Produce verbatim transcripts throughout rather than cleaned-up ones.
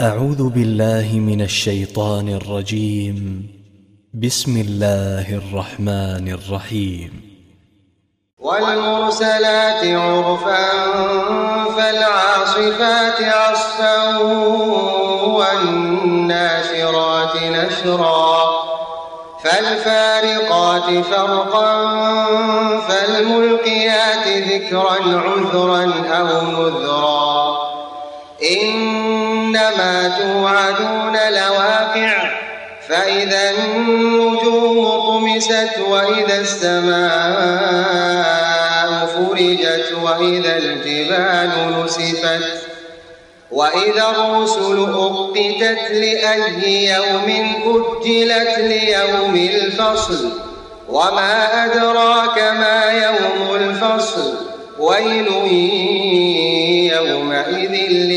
أعوذ بالله من الشيطان الرجيم. بسم الله الرحمن الرحيم. والمرسلات عرفا فالعاصفات عصفا والناشرات نشرا فالفارقات فرقا فالملقيات ذكرا عذرا أو نذرا إنما توعدون لواقع فإذا النجوم طمست وإذا السماء فرجت وإذا الجبال نسفت وإذا الرسل أقتت لأي يوم أجلت ليوم الفصل وما أدراك ما يوم الفصل ويل يومئذ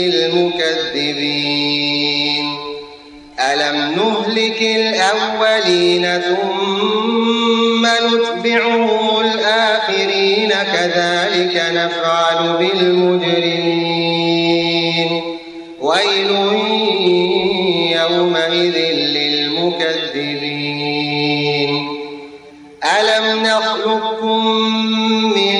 للمكذبين ألم نهلك الأولين ثم نتبعهم الآخرين كذلك نفعل بالمجرمين ويل يومئذ للمكذبين ألم نخلقكم من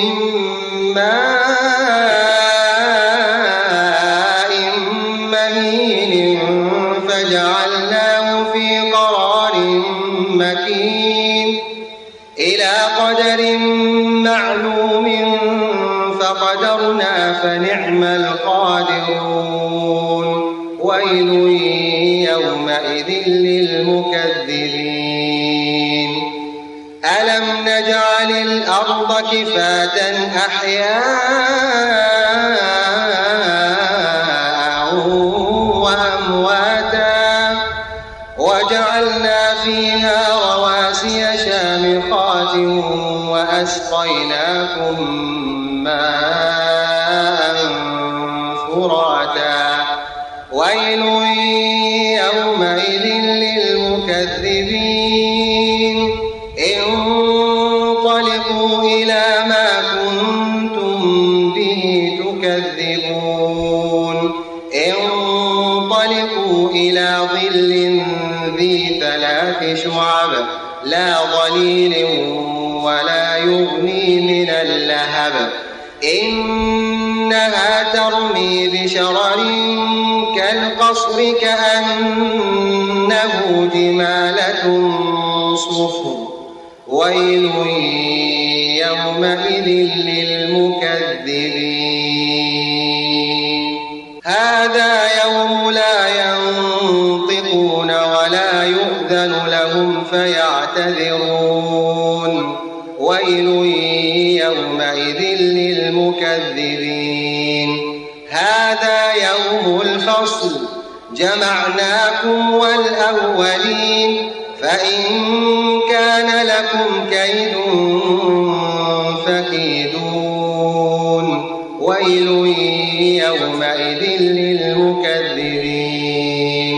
ماء مهين فجعلناه في قرار مكين إلى قدر معلوم فقدرنا فنعم القادرون ويل يومئذ للمكذبين ألم نجعل الأرض كفاتا أحياء وأمواتا وجعلنا فيها رواسي شامخات وأسقيناكم ماء فراتا ويل يومئذ للمكذبين انطلقوا إلى ما كنتم به تكذبون انطلقوا إلى ظل ذي ثلاث شعب لا ظليل ولا يغني من اللهب إنها ترمي بشرر كالقصر كأنه جمالة صفر ويل يومئذ للمكذبين هذا يوم لا ينطقون ولا يؤذن لهم فيعتذرون ويل يومئذ للمكذبين هذا يوم الفصل جمعناكم والأولين فإن كان لكم كيد فكيدون ويل يومئذ للمكذبين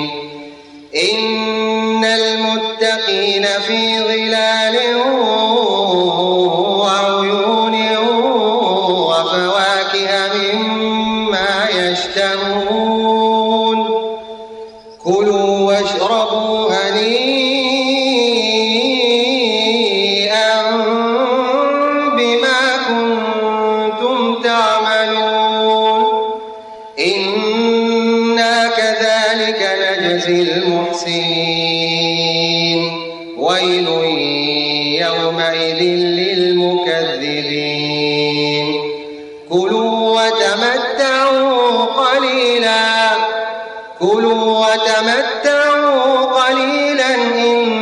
إن المتقين في ظلال وعيون وفواكه مما يشتهون كلوا واشربوا هنيئا بما كنتم تعملون إنا كذلك نجزي المحسنين ويل يومئذ للمكذبين كلوا وتمتعوا قليلا كلوا وتمتعوا قليلا إن